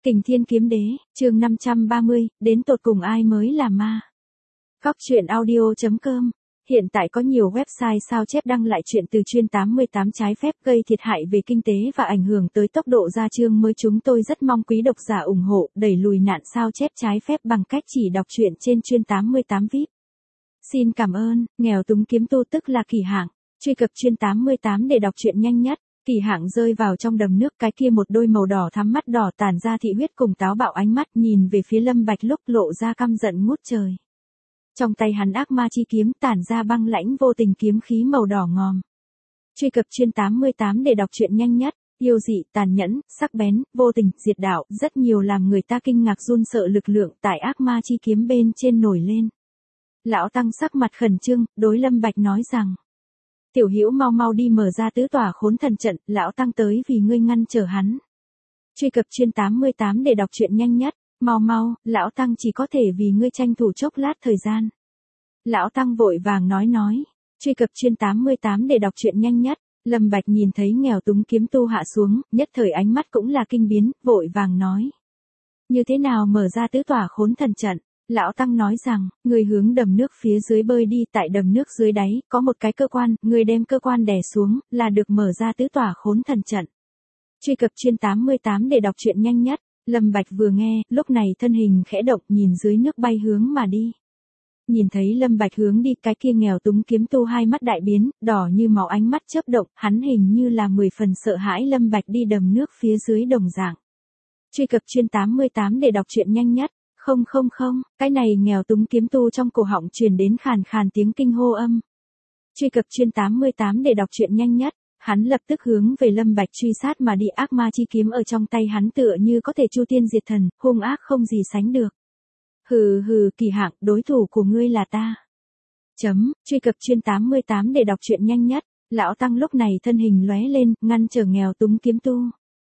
Kình Thiên Kiếm Đế, chương 530, đến tột cùng ai mới là ma. Góc truyện audio.com. Hiện tại có nhiều website sao chép đăng lại chuyện từ chuyên 88 trái phép gây thiệt hại về kinh tế và ảnh hưởng tới tốc độ ra chương mới. Chúng tôi rất mong quý độc giả ủng hộ, đẩy lùi nạn sao chép trái phép bằng cách chỉ đọc truyện trên chuyên 88 VIP. Xin cảm ơn. Nghèo túng kiếm tu tức là Kỳ Hạng. Truy cập chuyên 88 để đọc truyện nhanh nhất. Kỳ Hạng rơi vào trong đầm nước, cái kia một đôi màu đỏ thắm mắt đỏ tàn ra thị huyết cùng táo bạo ánh mắt nhìn về phía Lâm Bạch lúc lộ ra căm giận ngút trời. Trong tay hắn ác ma chi kiếm tản ra băng lãnh vô tình kiếm khí màu đỏ ngòm. Truy cập chuyên 88 để đọc truyện nhanh nhất. Yêu dị, tàn nhẫn, sắc bén, vô tình, diệt đạo, rất nhiều làm người ta kinh ngạc run sợ lực lượng tại ác ma chi kiếm bên trên nổi lên. Lão Tăng sắc mặt khẩn trương, đối Lâm Bạch nói rằng: Tiểu Hữu mau mau đi mở ra tứ tỏa khốn thần trận, lão Tăng tới vì ngươi ngăn trở hắn. Truy cập chuyên 88 để đọc truyện nhanh nhất. Mau mau, lão Tăng chỉ có thể vì ngươi tranh thủ chốc lát thời gian. Lão Tăng vội vàng nói. Truy cập chuyên 88 để đọc truyện nhanh nhất. Lâm Bạch nhìn thấy nghèo túng kiếm tu hạ xuống, nhất thời ánh mắt cũng là kinh biến, vội vàng nói: Như thế nào mở ra tứ tỏa khốn thần trận? Lão Tăng nói rằng, người hướng đầm nước phía dưới bơi đi, tại đầm nước dưới đáy, có một cái cơ quan, người đem cơ quan đè xuống, là được mở ra tứ tỏa khốn thần trận. Truy cập chuyên 88 để đọc truyện nhanh nhất. Lâm Bạch vừa nghe, lúc này thân hình khẽ động nhìn dưới nước bay hướng mà đi. Nhìn thấy Lâm Bạch hướng đi, cái kia nghèo túng kiếm tu hai mắt đại biến, đỏ như máu ánh mắt chớp động, hắn hình như là 10 phần sợ hãi Lâm Bạch đi đầm nước phía dưới đồng dạng. Truy cập chuyên 88 để đọc truyện nhanh nhất. Không, cái này nghèo túng kiếm tu trong cổ họng truyền đến khàn khàn tiếng kinh hô âm. Truy cập chuyên 88 để đọc truyện nhanh nhất. Hắn lập tức hướng về Lâm Bạch truy sát mà đi, ác ma chi kiếm ở trong tay hắn tựa như có thể chu tiên diệt thần, hung ác không gì sánh được. Hừ, Kỳ Hạng, đối thủ của ngươi là ta. Truy cập chuyên 88 để đọc truyện nhanh nhất. Lão Tăng lúc này thân hình lóe lên, ngăn trở nghèo túng kiếm tu.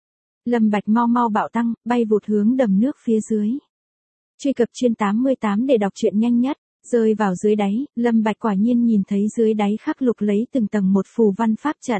Lâm Bạch mau bạo tăng, bay vụt hướng đầm nước phía dưới. Truy cập chuyên 88 để đọc truyện nhanh nhất. Rơi vào dưới đáy, Lâm Bạch quả nhiên nhìn thấy dưới đáy khắc lục lấy từng tầng một phù văn pháp trận.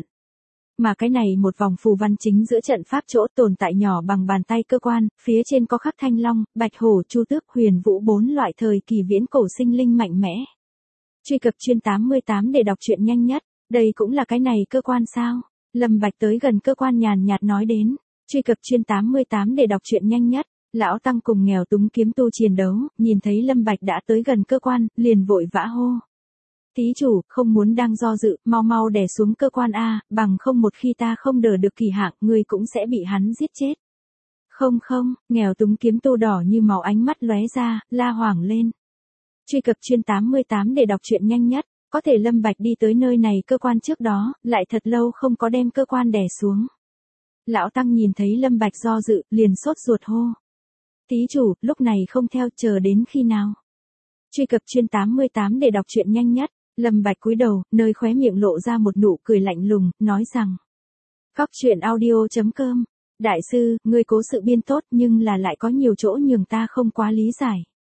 Mà cái này một vòng phù văn chính giữa trận pháp chỗ tồn tại nhỏ bằng bàn tay cơ quan, phía trên có khắc thanh long, bạch hổ, chu tước, huyền vũ, 4 loại thời kỳ viễn cổ sinh linh mạnh mẽ. Truy cập chuyên 88 để đọc truyện nhanh nhất. Đây cũng là cái này cơ quan sao? Lâm Bạch tới gần cơ quan nhàn nhạt nói đến. Truy cập chuyên 88 để đọc truyện nhanh nhất. Lão Tăng cùng nghèo túng kiếm tu chiến đấu, nhìn thấy Lâm Bạch đã tới gần cơ quan, liền vội vã hô: Thí chủ, không muốn đang do dự, mau đè xuống cơ quan a, bằng không một khi ta không đỡ được Kỳ Hạng, ngươi cũng sẽ bị hắn giết chết. Không, nghèo túng kiếm tu đỏ như máu ánh mắt lóe ra, la hoảng lên. Truy cập chuyên 88 để đọc truyện nhanh nhất. Có thể Lâm Bạch đi tới nơi này cơ quan trước đó, lại thật lâu không có đem cơ quan đè xuống. Lão Tăng nhìn thấy Lâm Bạch do dự, liền sốt ruột hô: Thí chủ, lúc này không theo, chờ đến khi nào? Truy cập chuyên 88 để đọc truyện nhanh nhất. Lâm Bạch cúi đầu, nơi khóe miệng lộ ra một nụ cười lạnh lùng, nói rằng: Góc truyện audio.com. Đại sư, ngươi cố sự biên tốt nhưng là lại có nhiều chỗ nhường ta không quá lý giải.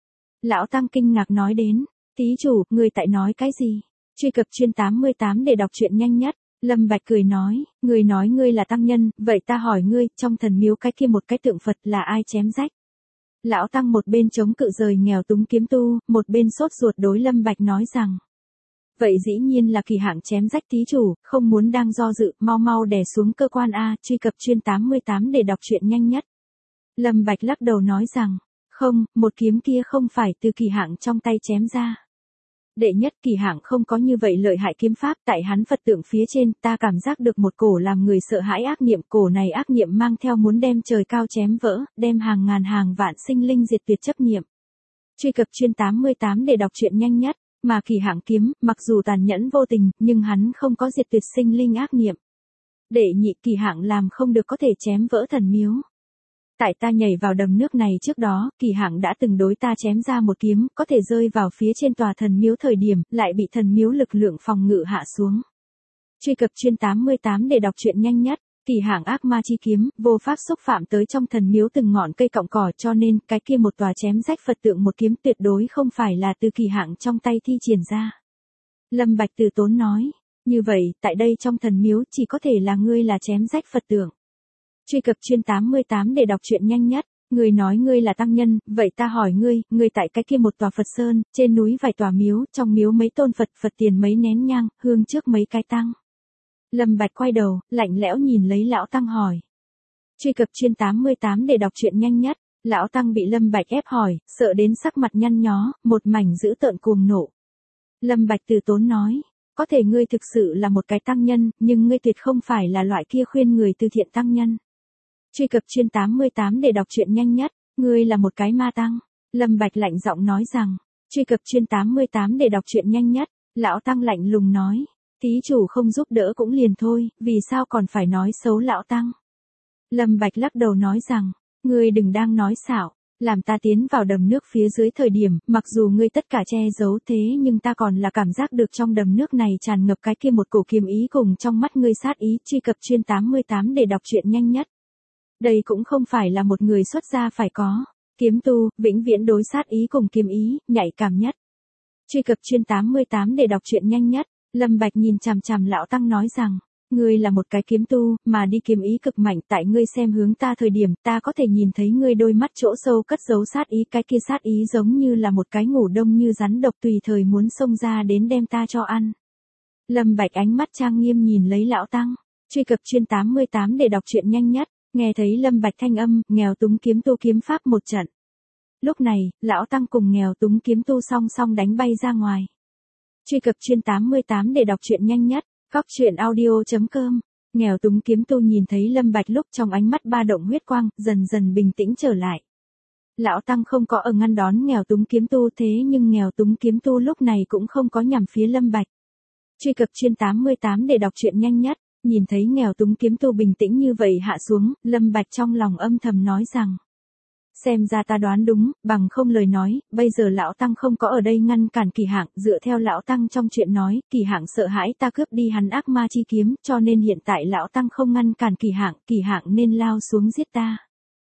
Lão Tăng kinh ngạc nói đến: Thí chủ, ngươi tại nói cái gì? Truy cập chuyên 88 để đọc truyện nhanh nhất. Lâm Bạch cười nói: Ngươi nói ngươi là tăng nhân, vậy ta hỏi ngươi, trong thần miếu cái kia một cái tượng Phật là ai chém rách? Lão Tăng một bên chống cự rời nghèo túng kiếm tu, một bên sốt ruột đối Lâm Bạch nói rằng: Vậy dĩ nhiên là Kỳ Hạng chém rách, thí chủ, không muốn đang do dự, mau đè xuống cơ quan a. Truy cập chuyên 88 để đọc truyện nhanh nhất. Lâm Bạch lắc đầu nói rằng: Không, một kiếm kia không phải từ Kỳ Hạng trong tay chém ra. Đệ nhất, Kỳ Hạng không có như vậy lợi hại kiếm pháp, tại hắn Phật tượng phía trên, ta cảm giác được một cổ làm người sợ hãi ác niệm, cổ này ác niệm mang theo muốn đem trời cao chém vỡ, đem hàng ngàn hàng vạn sinh linh diệt tuyệt chấp niệm. Truy cập chuyên 88 để đọc truyện nhanh nhất. Mà Kỳ Hạng kiếm, mặc dù tàn nhẫn vô tình, nhưng hắn không có diệt tuyệt sinh linh ác niệm. Đệ nhị, Kỳ Hạng làm không được có thể chém vỡ thần miếu. Tại ta nhảy vào đầm nước này trước đó, Kỳ Hạng đã từng đối ta chém ra một kiếm, có thể rơi vào phía trên tòa thần miếu thời điểm, lại bị thần miếu lực lượng phòng ngự hạ xuống. Truy cập chuyên 88 để đọc truyện nhanh nhất. Kỳ Hạng ác ma chi kiếm, vô pháp xúc phạm tới trong thần miếu từng ngọn cây cọng cỏ, cho nên, cái kia một tòa chém rách Phật tượng một kiếm tuyệt đối không phải là từ Kỳ Hạng trong tay thi triển ra. Lâm Bạch từ tốn nói: Như vậy, tại đây trong thần miếu chỉ có thể là ngươi là chém rách Phật tượng. Truy cập chuyên 88 để đọc truyện nhanh nhất. Ngươi nói ngươi là tăng nhân, vậy ta hỏi ngươi, ngươi tại cái kia một tòa Phật sơn, trên núi vài tòa miếu, trong miếu mấy tôn Phật, Phật tiền mấy nén nhang, hương trước mấy cái tăng. Lâm Bạch quay đầu, lạnh lẽo nhìn lấy lão tăng hỏi. Truy cập chuyên 88 để đọc truyện nhanh nhất. Lão tăng bị Lâm Bạch ép hỏi, sợ đến sắc mặt nhăn nhó, một mảnh dữ tợn cuồng nộ. Lâm Bạch từ tốn nói, có thể ngươi thực sự là một cái tăng nhân, nhưng ngươi tuyệt không phải là loại kia khuyên người từ thiện tăng nhân. Truy cập chuyên 88 để đọc truyện nhanh nhất, ngươi là một cái ma tăng. Lâm Bạch lạnh giọng nói rằng, truy cập chuyên 88 để đọc truyện nhanh nhất, lão tăng lạnh lùng nói, thí chủ không giúp đỡ cũng liền thôi, vì sao còn phải nói xấu lão tăng. Lâm Bạch lắc đầu nói rằng, ngươi đừng đang nói xạo, làm ta tiến vào đầm nước phía dưới thời điểm, mặc dù ngươi tất cả che giấu thế nhưng ta còn là cảm giác được trong đầm nước này tràn ngập cái kia một cổ kiếm ý cùng trong mắt ngươi sát ý. Truy cập chuyên 88 để đọc truyện nhanh nhất. Đây cũng không phải là một người xuất gia phải có. Kiếm tu, vĩnh viễn đối sát ý cùng kiếm ý, nhạy cảm nhất. Truy cập chuyên 88 để đọc truyện nhanh nhất. Lâm Bạch nhìn chằm chằm lão tăng nói rằng, ngươi là một cái kiếm tu, mà đi kiếm ý cực mạnh, tại ngươi xem hướng ta thời điểm, ta có thể nhìn thấy ngươi đôi mắt chỗ sâu cất giấu sát ý, cái kia sát ý giống như là một cái ngủ đông như rắn độc tùy thời muốn xông ra đến đem ta cho ăn. Lâm Bạch ánh mắt trang nghiêm nhìn lấy lão tăng. Truy cập chuyên 88 để đọc truyện nhanh nhất. Nghe thấy Lâm Bạch thanh âm, nghèo túng kiếm tu kiếm pháp một trận. Lúc này, lão tăng cùng nghèo túng kiếm tu song song đánh bay ra ngoài. Truy cập chuyên 88 để đọc truyện nhanh nhất. Cóc truyện audio.com. Nghèo túng kiếm tu nhìn thấy Lâm Bạch lúc trong ánh mắt ba động huyết quang, dần dần bình tĩnh trở lại. Lão tăng không có ở ngăn đón nghèo túng kiếm tu, thế nhưng nghèo túng kiếm tu lúc này cũng không có nhằm phía Lâm Bạch. Truy cập chuyên 88 để đọc truyện nhanh nhất. Nhìn thấy nghèo túng kiếm tu bình tĩnh như vậy hạ xuống, Lâm Bạch trong lòng âm thầm nói rằng, xem ra ta đoán đúng, bằng không lời nói, bây giờ lão tăng không có ở đây ngăn cản Kỳ Hạng, dựa theo lão tăng trong chuyện nói, Kỳ Hạng sợ hãi ta cướp đi hắn ác ma chi kiếm, cho nên hiện tại lão tăng không ngăn cản Kỳ Hạng nên lao xuống giết ta.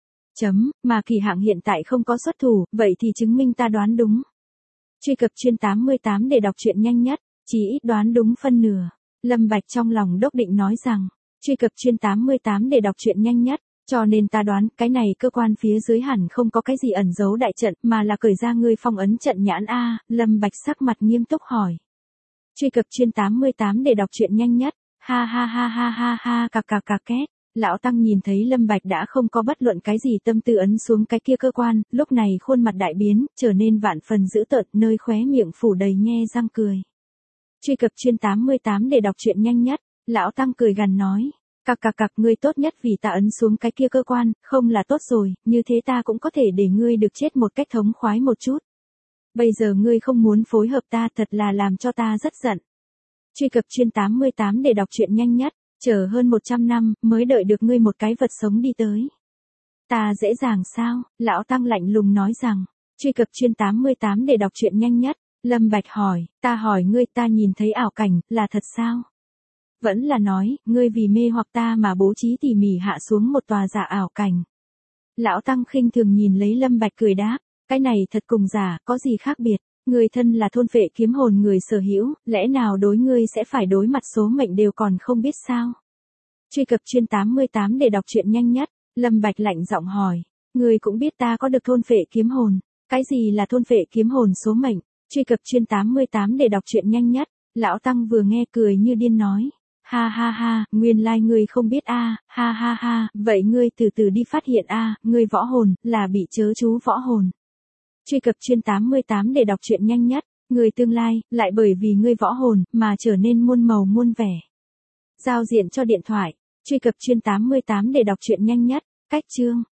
Mà Kỳ Hạng hiện tại không có xuất thủ, vậy thì chứng minh ta đoán đúng. Truy cập chuyên 88 để đọc truyện nhanh nhất, chỉ ít đoán đúng phân nửa. Lâm Bạch trong lòng đốc định nói rằng, truy cập chuyên 88 để đọc truyện nhanh nhất, cho nên ta đoán, cái này cơ quan phía dưới hẳn không có cái gì ẩn giấu đại trận, mà là cởi ra ngươi phong ấn trận nhãn a. Lâm Bạch sắc mặt nghiêm túc hỏi. Truy cập chuyên 88 để đọc truyện nhanh nhất, ha ha ha ha ha ha cạc cạc cạc két. Lão tăng nhìn thấy Lâm Bạch đã không có bất luận cái gì tâm tư ấn xuống cái kia cơ quan, lúc này khuôn mặt đại biến, trở nên vạn phần dữ tợn, nơi khóe miệng phủ đầy nhe răng cười. Truy cập chuyên 88 để đọc truyện nhanh nhất, lão tăng cười gằn nói, cạc cạc cạc, ngươi tốt nhất vì ta ấn xuống cái kia cơ quan, không là tốt rồi, như thế ta cũng có thể để ngươi được chết một cách thống khoái một chút. Bây giờ ngươi không muốn phối hợp ta, thật là làm cho ta rất giận. Truy cập chuyên 88 để đọc truyện nhanh nhất, chờ hơn 100 năm, mới đợi được ngươi một cái vật sống đi tới. Ta dễ dàng sao? Lão tăng lạnh lùng nói rằng, truy cập chuyên 88 để đọc truyện nhanh nhất. Lâm Bạch hỏi, ta hỏi ngươi, ta nhìn thấy ảo cảnh, là thật sao? Vẫn là nói, ngươi vì mê hoặc ta mà bố trí tỉ mỉ hạ xuống một tòa giả ảo cảnh. Lão tăng khinh thường nhìn lấy Lâm Bạch cười đáp, cái này thật cùng giả, có gì khác biệt? Ngươi thân là thôn phệ kiếm hồn người sở hữu, lẽ nào đối ngươi sẽ phải đối mặt số mệnh đều còn không biết sao? Truy cập chuyên 88 để đọc truyện nhanh nhất. Lâm Bạch lạnh giọng hỏi, ngươi cũng biết ta có được thôn phệ kiếm hồn, cái gì là thôn phệ kiếm hồn số mệnh? Truy cập chuyên 88 để đọc truyện nhanh nhất. Lão tăng vừa nghe cười như điên nói, ha ha ha, nguyên lai ngươi không biết a, ha ha ha, vậy ngươi từ từ đi phát hiện a, ngươi võ hồn là bị chớ chú võ hồn. Truy cập chuyên 88 để đọc truyện nhanh nhất, ngươi tương lai lại bởi vì ngươi võ hồn mà trở nên muôn màu muôn vẻ. Giao diện cho điện thoại. Truy cập chuyên 88 để đọc truyện nhanh nhất, cách chương